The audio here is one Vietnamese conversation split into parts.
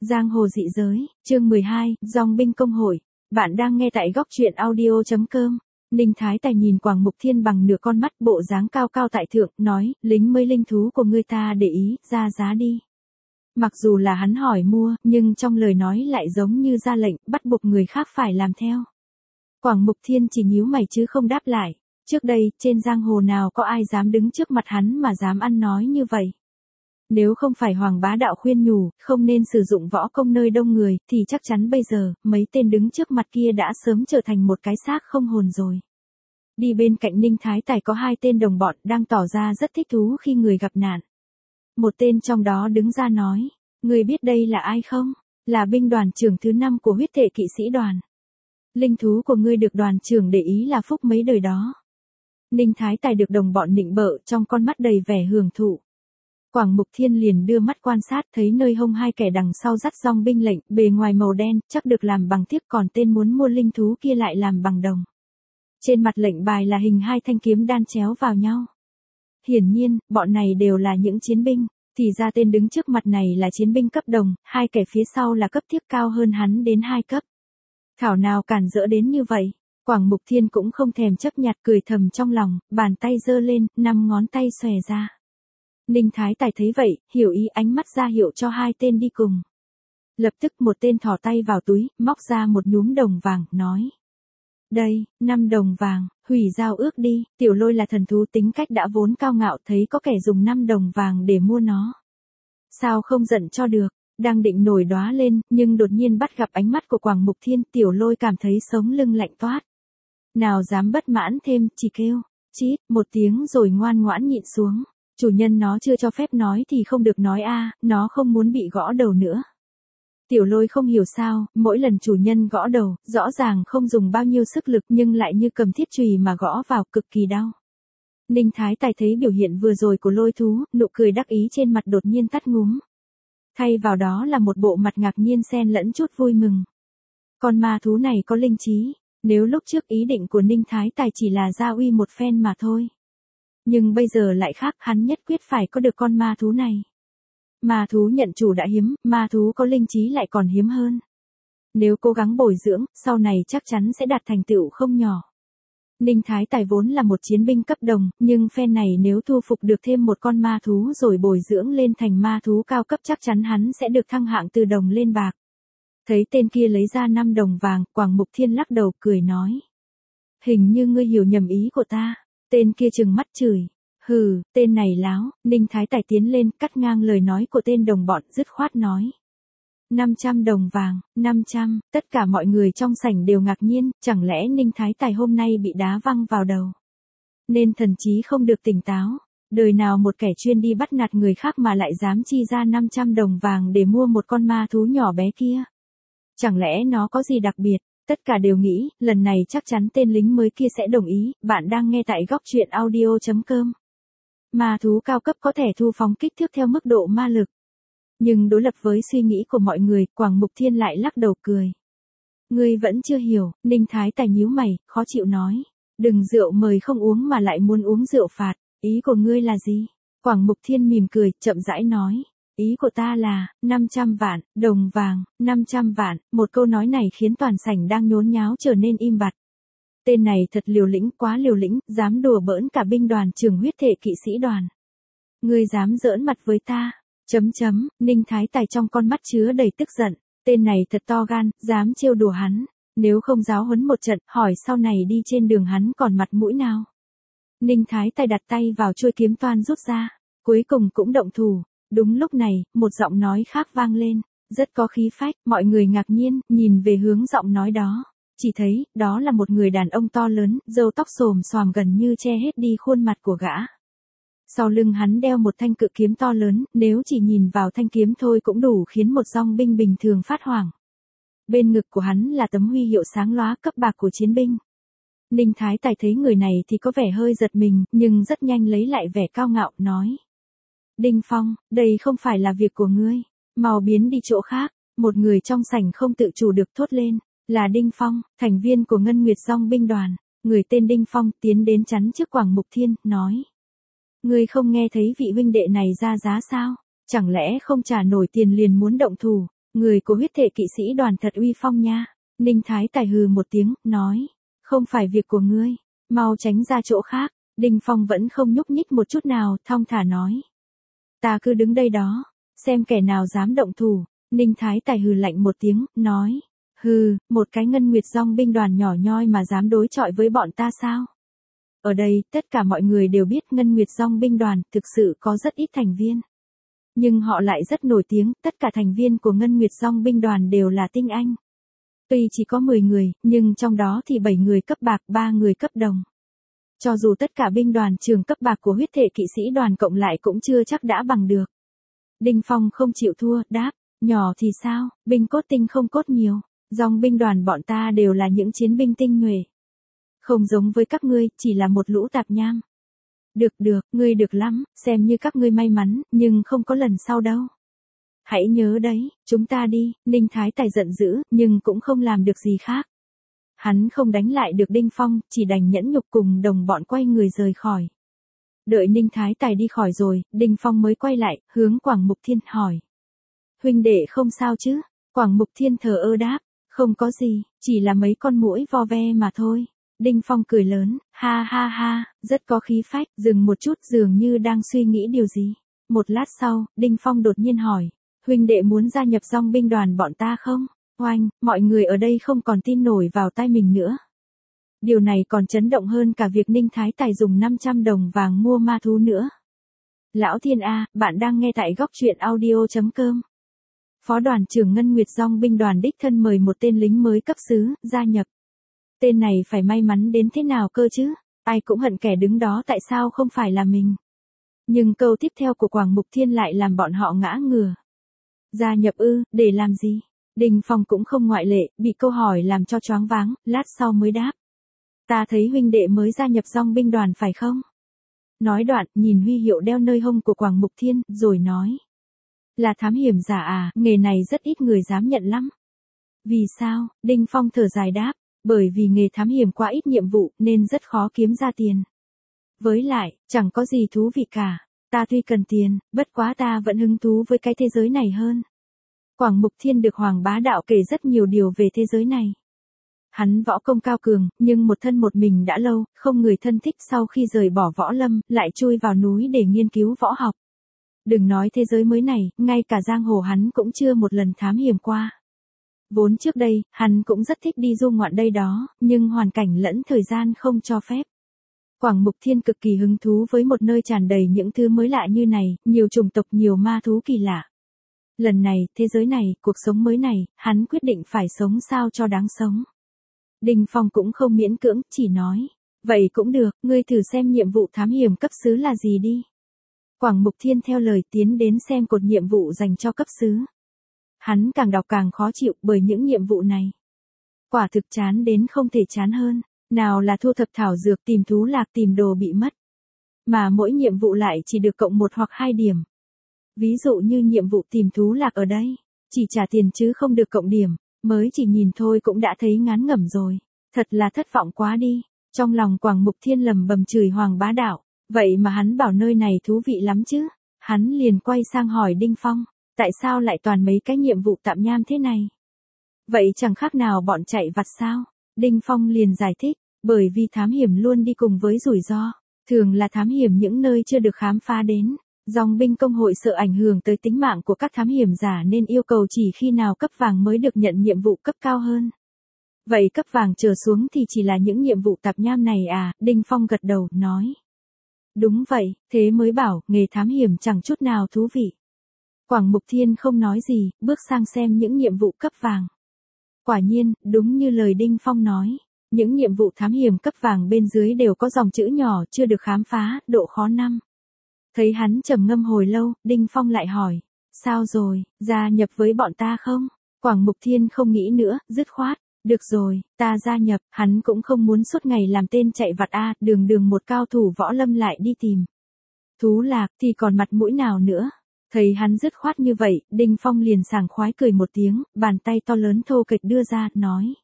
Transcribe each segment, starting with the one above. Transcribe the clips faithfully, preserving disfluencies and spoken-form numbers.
Giang hồ dị giới, chương mười hai, Dòng binh công hội. Bạn đang nghe tại góc truyện audio chấm com. Ninh Thái Tài nhìn Quảng Mục Thiên bằng nửa con mắt, bộ dáng cao cao tại thượng, nói, lính mới linh thú của ngươi ta để ý, ra giá đi. Mặc dù là hắn hỏi mua, nhưng trong lời nói lại giống như ra lệnh, bắt buộc người khác phải làm theo. Quảng Mục Thiên chỉ nhíu mày chứ không đáp lại. Trước đây, trên giang hồ nào có ai dám đứng trước mặt hắn mà dám ăn nói như vậy. Nếu không phải Hoàng Bá Đạo khuyên nhủ, không nên sử dụng võ công nơi đông người, thì chắc chắn bây giờ, mấy tên đứng trước mặt kia đã sớm trở thành một cái xác không hồn rồi. Đi bên cạnh Ninh Thái Tài có hai tên đồng bọn đang tỏ ra rất thích thú khi người gặp nạn. Một tên trong đó đứng ra nói, người biết đây là ai không? Là binh đoàn trưởng thứ năm của huyết thể kỵ sĩ đoàn. Linh thú của ngươi được đoàn trưởng để ý là phúc mấy đời đó. Ninh Thái Tài được đồng bọn nịnh bợ, trong con mắt đầy vẻ hưởng thụ. Quảng Mục Thiên liền đưa mắt quan sát, thấy nơi hông hai kẻ đằng sau dắt dòng binh lệnh, bề ngoài màu đen, chắc được làm bằng thiếc, còn tên muốn mua linh thú kia lại làm bằng đồng. Trên mặt lệnh bài là hình hai thanh kiếm đan chéo vào nhau. Hiển nhiên, bọn này đều là những chiến binh, thì ra tên đứng trước mặt này là chiến binh cấp đồng, hai kẻ phía sau là cấp thiếc cao hơn hắn đến hai cấp. Thảo nào cản rỡ đến như vậy. Quảng Mục Thiên cũng không thèm chấp nhặt, cười thầm trong lòng, bàn tay giơ lên, năm ngón tay xòe ra. Ninh Thái Tài thấy vậy, hiểu ý, ánh mắt ra hiệu cho hai tên đi cùng. Lập tức một tên thò tay vào túi, móc ra một nhúm đồng vàng, nói. Đây, năm đồng vàng, hủy giao ước đi. Tiểu Lôi là thần thú tính cách đã vốn cao ngạo, thấy có kẻ dùng năm đồng vàng để mua nó. Sao không giận cho được, đang định nổi đóa lên, nhưng đột nhiên bắt gặp ánh mắt của Quảng Mục Thiên, Tiểu Lôi cảm thấy sống lưng lạnh toát. Nào dám bất mãn thêm, chỉ kêu, chít, một tiếng rồi ngoan ngoãn nhịn xuống. Chủ nhân nó chưa cho phép nói thì không được nói a, nó không muốn bị gõ đầu nữa. Tiểu Lôi không hiểu sao, mỗi lần chủ nhân gõ đầu, rõ ràng không dùng bao nhiêu sức lực nhưng lại như cầm thiết chùy mà gõ vào, cực kỳ đau. Ninh Thái Tài thấy biểu hiện vừa rồi của Lôi thú, nụ cười đắc ý trên mặt đột nhiên tắt ngúm. Thay vào đó là một bộ mặt ngạc nhiên xen lẫn chút vui mừng. Con ma thú này có linh trí, nếu lúc trước ý định của Ninh Thái Tài chỉ là gia uy một phen mà thôi. Nhưng bây giờ lại khác, hắn nhất quyết phải có được con ma thú này. Ma thú nhận chủ đã hiếm, ma thú có linh trí lại còn hiếm hơn. Nếu cố gắng bồi dưỡng, sau này chắc chắn sẽ đạt thành tựu không nhỏ. Ninh Thái Tài vốn là một chiến binh cấp đồng, nhưng phen này nếu thu phục được thêm một con ma thú rồi bồi dưỡng lên thành ma thú cao cấp chắc chắn hắn sẽ được thăng hạng từ đồng lên bạc. Thấy tên kia lấy ra năm đồng vàng, Quảng Mục Thiên lắc đầu cười nói. Hình như ngươi hiểu nhầm ý của ta. Tên kia trừng mắt chửi. Hừ, tên này láo. Ninh Thái Tài tiến lên, cắt ngang lời nói của tên đồng bọn, dứt khoát nói. năm trăm đồng vàng, năm trăm, tất cả mọi người trong sảnh đều ngạc nhiên, chẳng lẽ Ninh Thái Tài hôm nay bị đá văng vào đầu. Nên thần trí không được tỉnh táo. Đời nào một kẻ chuyên đi bắt nạt người khác mà lại dám chi ra năm trăm đồng vàng để mua một con ma thú nhỏ bé kia. Chẳng lẽ nó có gì đặc biệt? Tất cả đều nghĩ, lần này chắc chắn tên lính mới kia sẽ đồng ý. Bạn đang nghe tại góc truyện audio chấm com. Ma thú cao cấp có thể thu phóng kích thước theo mức độ ma lực. Nhưng đối lập với suy nghĩ của mọi người, Quảng Mục Thiên lại lắc đầu cười. Ngươi vẫn chưa hiểu. Ninh Thái Tài nhíu mày, khó chịu nói. Đừng rượu mời không uống mà lại muốn uống rượu phạt. Ý của ngươi là gì? Quảng Mục Thiên mỉm cười, chậm rãi nói. Ý của ta là, năm trăm vạn, đồng vàng, năm trăm vạn, một câu nói này khiến toàn sảnh đang nhốn nháo trở nên im bặt. Tên này thật liều lĩnh, quá liều lĩnh, dám đùa bỡn cả binh đoàn trưởng huyết thể kỵ sĩ đoàn. Ngươi dám giỡn mặt với ta, chấm chấm, Ninh Thái Tài trong con mắt chứa đầy tức giận, tên này thật to gan, dám trêu đùa hắn, nếu không giáo huấn một trận, hỏi sau này đi trên đường hắn còn mặt mũi nào. Ninh Thái Tài đặt tay vào chuôi kiếm toan rút ra, cuối cùng cũng động thủ. Đúng lúc này, một giọng nói khác vang lên, rất có khí phách, mọi người ngạc nhiên, nhìn về hướng giọng nói đó. Chỉ thấy, đó là một người đàn ông to lớn, râu tóc xồm xoàm gần như che hết đi khuôn mặt của gã. Sau lưng hắn đeo một thanh cự kiếm to lớn, nếu chỉ nhìn vào thanh kiếm thôi cũng đủ khiến một dòng binh bình thường phát hoảng. Bên ngực của hắn là tấm huy hiệu sáng lóa cấp bạc của chiến binh. Ninh Thái Tài thấy người này thì có vẻ hơi giật mình, nhưng rất nhanh lấy lại vẻ cao ngạo, nói. Đinh Phong, đây không phải là việc của ngươi, mau biến đi chỗ khác. Một người trong sảnh không tự chủ được thốt lên, là Đinh Phong, thành viên của Ngân Nguyệt Dòng binh đoàn. Người tên Đinh Phong tiến đến chắn trước Quảng Mục Thiên, nói. Ngươi không nghe thấy vị huynh đệ này ra giá sao? Chẳng lẽ không trả nổi tiền liền muốn động thủ? Người của huyết thể kỵ sĩ đoàn thật uy phong nha. Ninh Thái Tài hừ một tiếng, nói. Không phải việc của ngươi. Mau tránh ra chỗ khác. Đinh Phong vẫn không nhúc nhích một chút nào, thong thả nói. Ta cứ đứng đây đó. Xem kẻ nào dám động thủ. Ninh Thái Tài hừ lạnh một tiếng, nói. Hừ, một cái ngân nguyệt dòng binh đoàn nhỏ nhoi mà dám đối chọi với bọn ta sao? Ở đây, tất cả mọi người đều biết ngân nguyệt dòng binh đoàn thực sự có rất ít thành viên. Nhưng họ lại rất nổi tiếng, tất cả thành viên của ngân nguyệt dòng binh đoàn đều là tinh anh. Tuy chỉ có mười người, nhưng trong đó thì bảy người cấp bạc, ba người cấp đồng. Cho dù tất cả binh đoàn trường cấp bạc của huyết thể kỵ sĩ đoàn cộng lại cũng chưa chắc đã bằng được. Đinh Phong không chịu thua, đáp, nhỏ thì sao, binh cốt tinh không cốt nhiều, dòng binh đoàn bọn ta đều là những chiến binh tinh nhuệ. Không giống với các ngươi, chỉ là một lũ tạp nham. Được được, ngươi được lắm, xem như các ngươi may mắn, nhưng không có lần sau đâu. Hãy nhớ đấy, chúng ta đi. Ninh Thái Tài giận dữ, nhưng cũng không làm được gì khác. Hắn không đánh lại được Đinh Phong, chỉ đành nhẫn nhục cùng đồng bọn quay người rời khỏi. Đợi Ninh Thái Tài đi khỏi rồi, Đinh Phong mới quay lại, hướng Quảng Mục Thiên hỏi. Huynh đệ không sao chứ? Quảng Mục Thiên thờ ơ đáp, không có gì, chỉ là mấy con muỗi vo ve mà thôi. Đinh Phong cười lớn, ha ha ha, rất có khí phách, dừng một chút dường như đang suy nghĩ điều gì. Một lát sau, Đinh Phong đột nhiên hỏi, huynh đệ muốn gia nhập dòng binh đoàn bọn ta không? Oanh, mọi người ở đây không còn tin nổi vào tai mình nữa. Điều này còn chấn động hơn cả việc Ninh Thái Tài dùng năm trăm đồng vàng mua ma thú nữa. Lão Thiên A, bạn đang nghe tại góc truyện audio chấm com. Phó đoàn trưởng Ngân Nguyệt Dòng binh đoàn đích thân mời một tên lính mới cấp sứ, gia nhập. Tên này phải may mắn đến thế nào cơ chứ? Ai cũng hận kẻ đứng đó tại sao không phải là mình. Nhưng câu tiếp theo của Quảng Mục Thiên lại làm bọn họ ngã ngửa. Gia nhập ư, để làm gì? Đinh Phong cũng không ngoại lệ, bị câu hỏi làm cho choáng váng, lát sau mới đáp. Ta thấy huynh đệ mới gia nhập dòng binh đoàn phải không? Nói đoạn, nhìn huy hiệu đeo nơi hông của Quảng Mục Thiên, rồi nói. Là thám hiểm giả à, nghề này rất ít người dám nhận lắm. Vì sao? Đinh Phong thở dài đáp. Bởi vì nghề thám hiểm quá ít nhiệm vụ, nên rất khó kiếm ra tiền. Với lại, chẳng có gì thú vị cả. Ta tuy cần tiền, bất quá ta vẫn hứng thú với cái thế giới này hơn. Quảng Mục Thiên được Hoàng Bá Đạo kể rất nhiều điều về thế giới này. Hắn võ công cao cường, nhưng một thân một mình đã lâu, không người thân thích sau khi rời bỏ võ lâm, lại chui vào núi để nghiên cứu võ học. Đừng nói thế giới mới này, ngay cả giang hồ hắn cũng chưa một lần thám hiểm qua. Vốn trước đây, hắn cũng rất thích đi du ngoạn đây đó, nhưng hoàn cảnh lẫn thời gian không cho phép. Quảng Mục Thiên cực kỳ hứng thú với một nơi tràn đầy những thứ mới lạ như này, nhiều chủng tộc, nhiều ma thú kỳ lạ. Lần này, thế giới này, cuộc sống mới này, hắn quyết định phải sống sao cho đáng sống. Đinh Phong cũng không miễn cưỡng, chỉ nói. Vậy cũng được, ngươi thử xem nhiệm vụ thám hiểm cấp sứ là gì đi. Quảng Mục Thiên theo lời tiến đến xem cột nhiệm vụ dành cho cấp sứ. Hắn càng đọc càng khó chịu bởi những nhiệm vụ này. Quả thực chán đến không thể chán hơn. Nào là thu thập thảo dược, tìm thú lạc, tìm đồ bị mất. Mà mỗi nhiệm vụ lại chỉ được cộng một hoặc hai điểm. Ví dụ như nhiệm vụ tìm thú lạc ở đây. Chỉ trả tiền chứ không được cộng điểm. Mới chỉ nhìn thôi cũng đã thấy ngán ngẩm rồi. Thật là thất vọng quá đi. Trong lòng Quảng Mục Thiên lầm bầm chửi Hoàng Bá Đạo. Vậy mà hắn bảo nơi này thú vị lắm chứ. Hắn liền quay sang hỏi Đinh Phong. Tại sao lại toàn mấy cái nhiệm vụ tạm nham thế này? Vậy chẳng khác nào bọn chạy vặt sao? Đinh Phong liền giải thích. Bởi vì thám hiểm luôn đi cùng với rủi ro. Thường là thám hiểm những nơi chưa được khám phá đến. Dòng binh công hội sợ ảnh hưởng tới tính mạng của các thám hiểm giả nên yêu cầu chỉ khi nào cấp vàng mới được nhận nhiệm vụ cấp cao hơn. Vậy cấp vàng trở xuống thì chỉ là những nhiệm vụ tạp nham này à? Đinh Phong gật đầu, nói. Đúng vậy, thế mới bảo, nghề thám hiểm chẳng chút nào thú vị. Quảng Mục Thiên không nói gì, bước sang xem những nhiệm vụ cấp vàng. Quả nhiên, đúng như lời Đinh Phong nói. Những nhiệm vụ thám hiểm cấp vàng bên dưới đều có dòng chữ nhỏ chưa được khám phá, độ khó năm. Thấy hắn trầm ngâm hồi lâu, Đinh Phong lại hỏi. Sao rồi, gia nhập với bọn ta không? Quảng Mục Thiên không nghĩ nữa, dứt khoát. Được rồi, ta gia nhập, hắn cũng không muốn suốt ngày làm tên chạy vặt a, đường đường một cao thủ võ lâm lại đi tìm. Thú lạc thì còn mặt mũi nào nữa. Thấy hắn dứt khoát như vậy, Đinh Phong liền sảng khoái cười một tiếng, bàn tay to lớn thô kệch đưa ra, nói.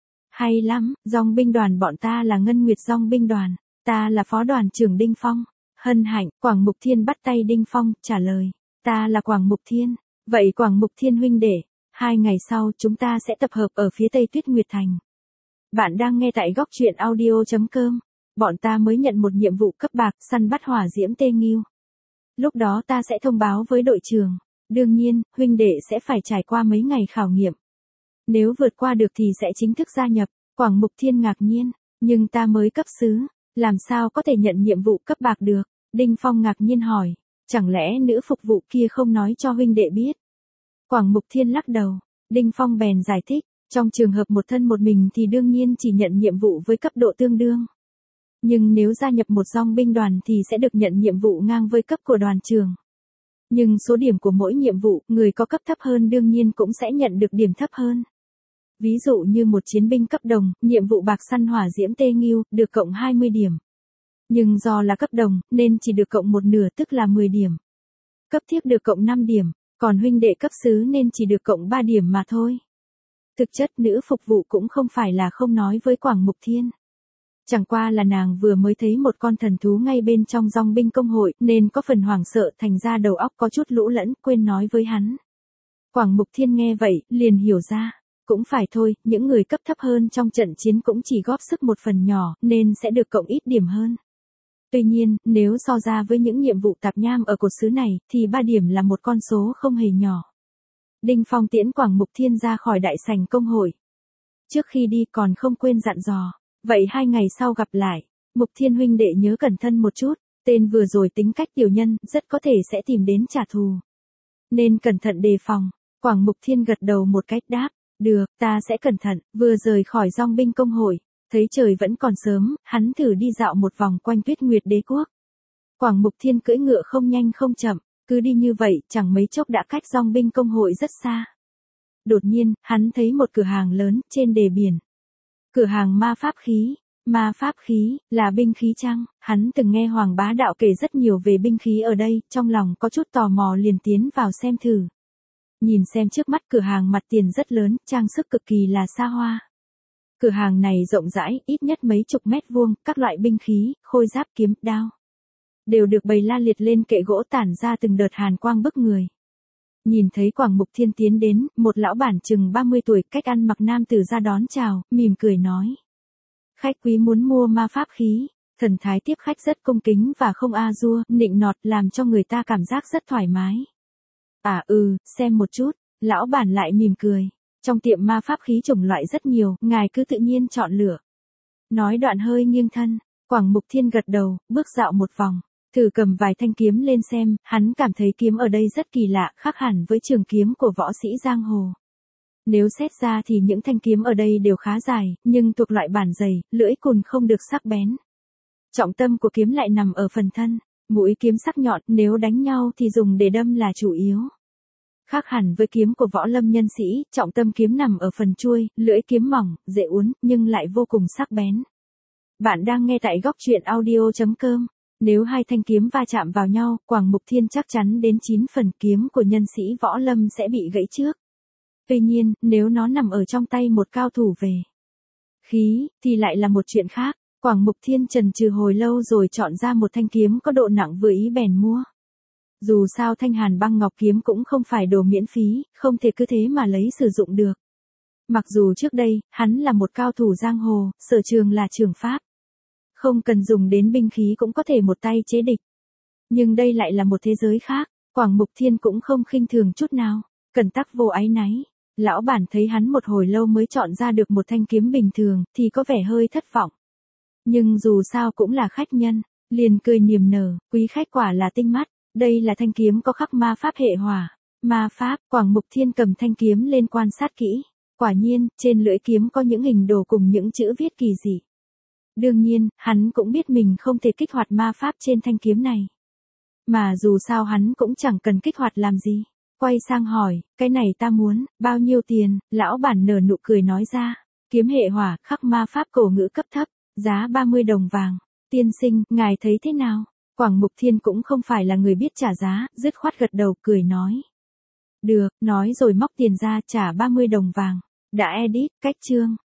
Hay lắm, dòng binh đoàn bọn ta là Ngân Nguyệt dòng binh đoàn, ta là phó đoàn trưởng Đinh Phong. Hân hạnh, Quảng Mục Thiên bắt tay Đinh Phong, trả lời. Ta là Quảng Mục Thiên, vậy Quảng Mục Thiên huynh đệ, Hai ngày sau chúng ta sẽ tập hợp ở phía tây Tuyết Nguyệt Thành. Bạn đang nghe tại góc truyện audio.com. Bọn ta mới nhận một nhiệm vụ cấp bạc săn bắt hỏa diễm tê nghiêu. Lúc đó ta sẽ thông báo với đội trưởng. Đương nhiên, huynh đệ sẽ phải trải qua mấy ngày khảo nghiệm. Nếu vượt qua được thì sẽ chính thức gia nhập. Quảng Mục Thiên ngạc nhiên. Nhưng ta mới cấp sứ. Làm sao có thể nhận nhiệm vụ cấp bạc được? Đinh Phong ngạc nhiên hỏi. Chẳng lẽ nữ phục vụ kia không nói cho huynh đệ biết? Quảng Mục Thiên lắc đầu. Đinh Phong bèn giải thích. Trong trường hợp một thân một mình thì đương nhiên chỉ nhận nhiệm vụ với cấp độ tương đương. Nhưng nếu gia nhập một dòng binh đoàn thì sẽ được nhận nhiệm vụ ngang với cấp của đoàn trưởng. Nhưng số điểm của mỗi nhiệm vụ, người có cấp thấp hơn đương nhiên cũng sẽ nhận được điểm thấp hơn. Ví dụ như một chiến binh cấp đồng, nhiệm vụ bạc săn hỏa diễm tê nghiêu, được cộng hai mươi điểm. Nhưng do là cấp đồng, nên chỉ được cộng một nửa tức là mười điểm. Cấp thiếp được cộng năm điểm, còn huynh đệ cấp sứ nên chỉ được cộng ba điểm mà thôi. Thực chất nữ phục vụ cũng không phải là không nói với Quảng Mục Thiên. Chẳng qua là nàng vừa mới thấy một con thần thú ngay bên trong dòng binh công hội nên có phần hoảng sợ thành ra đầu óc có chút lũ lẫn quên nói với hắn. Quảng Mục Thiên nghe vậy, liền hiểu ra. Cũng phải thôi, những người cấp thấp hơn trong trận chiến cũng chỉ góp sức một phần nhỏ nên sẽ được cộng ít điểm hơn. Tuy nhiên, nếu so ra với những nhiệm vụ tạp nham ở cột xứ này thì ba điểm là một con số không hề nhỏ. Đinh Phong tiễn Quảng Mục Thiên ra khỏi đại sảnh công hội. Trước khi đi còn không quên dặn dò. Vậy hai ngày sau gặp lại, Mục Thiên huynh đệ nhớ cẩn thận một chút, tên vừa rồi tính cách tiểu nhân, rất có thể sẽ tìm đến trả thù. Nên cẩn thận đề phòng. Quảng Mục Thiên gật đầu một cách đáp, được, ta sẽ cẩn thận. Vừa rời khỏi dòng binh công hội, thấy trời vẫn còn sớm, hắn thử đi dạo một vòng quanh Tuyết Nguyệt Đế quốc. Quảng Mục Thiên cưỡi ngựa không nhanh không chậm, cứ đi như vậy, chẳng mấy chốc đã cách dòng binh công hội rất xa. Đột nhiên, hắn thấy một cửa hàng lớn trên đề biển. Cửa hàng ma pháp khí. Ma pháp khí, là binh khí chăng? Hắn từng nghe Hoàng Bá Đạo kể rất nhiều về binh khí ở đây, trong lòng có chút tò mò liền tiến vào xem thử. Nhìn xem trước mắt cửa hàng mặt tiền rất lớn, trang sức cực kỳ là xa hoa. Cửa hàng này rộng rãi, ít nhất mấy chục mét vuông, các loại binh khí, khôi giáp kiếm, đao. Đều được bày la liệt lên kệ gỗ tản ra từng đợt hàn quang bức người. Nhìn thấy Quảng Mục Thiên tiến đến, một lão bản chừng ba mươi tuổi cách ăn mặc nam tử ra đón chào, mỉm cười nói. Khách quý muốn mua ma pháp khí, thần thái tiếp khách rất cung kính và không a dua, nịnh nọt làm cho người ta cảm giác rất thoải mái. À ừ, xem một chút, lão bản lại mỉm cười. Trong tiệm ma pháp khí chủng loại rất nhiều, ngài cứ tự nhiên chọn lựa. Nói đoạn hơi nghiêng thân, Quảng Mục Thiên gật đầu, bước dạo một vòng. Thử cầm vài thanh kiếm lên xem, hắn cảm thấy kiếm ở đây rất kỳ lạ, khác hẳn với trường kiếm của võ sĩ giang hồ. Nếu xét ra thì những thanh kiếm ở đây đều khá dài, nhưng thuộc loại bản dày, lưỡi cùn không được sắc bén. Trọng tâm của kiếm lại nằm ở phần thân, mũi kiếm sắc nhọn, nếu đánh nhau thì dùng để đâm là chủ yếu. Khác hẳn với kiếm của võ lâm nhân sĩ, trọng tâm kiếm nằm ở phần chuôi, lưỡi kiếm mỏng, dễ uốn, nhưng lại vô cùng sắc bén. Bạn đang nghe tại góc truyện audio.com. Nếu hai thanh kiếm va chạm vào nhau, Quảng Mục Thiên chắc chắn đến chín phần kiếm của nhân sĩ võ lâm sẽ bị gãy trước. Tuy nhiên, nếu nó nằm ở trong tay một cao thủ về khí, thì lại là một chuyện khác. Quảng Mục Thiên chần chừ hồi lâu rồi chọn ra một thanh kiếm có độ nặng vừa ý bèn mua. Dù sao thanh hàn băng ngọc kiếm cũng không phải đồ miễn phí, không thể cứ thế mà lấy sử dụng được. Mặc dù trước đây, hắn là một cao thủ giang hồ, sở trường là trường pháp. Không cần dùng đến binh khí cũng có thể một tay chế địch. Nhưng đây lại là một thế giới khác, Quảng Mục Thiên cũng không khinh thường chút nào, cẩn tắc vô áy náy. Lão bản thấy hắn một hồi lâu mới chọn ra được một thanh kiếm bình thường, thì có vẻ hơi thất vọng. Nhưng dù sao cũng là khách nhân, liền cười niềm nở, quý khách quả là tinh mắt, đây là thanh kiếm có khắc ma pháp hệ hỏa. Ma pháp, Quảng Mục Thiên cầm thanh kiếm lên quan sát kỹ. Quả nhiên, trên lưỡi kiếm có những hình đồ cùng những chữ viết kỳ dị. Đương nhiên, hắn cũng biết mình không thể kích hoạt ma pháp trên thanh kiếm này. Mà dù sao hắn cũng chẳng cần kích hoạt làm gì. Quay sang hỏi, cái này ta muốn, bao nhiêu tiền? Lão bản nở nụ cười nói ra. Kiếm hệ hỏa, khắc ma pháp cổ ngữ cấp thấp, giá ba mươi đồng vàng. Tiên sinh, ngài thấy thế nào? Quảng Mục Thiên cũng không phải là người biết trả giá, dứt khoát gật đầu cười nói. Được, nói rồi móc tiền ra trả ba mươi đồng vàng. Đã edit, cách chương.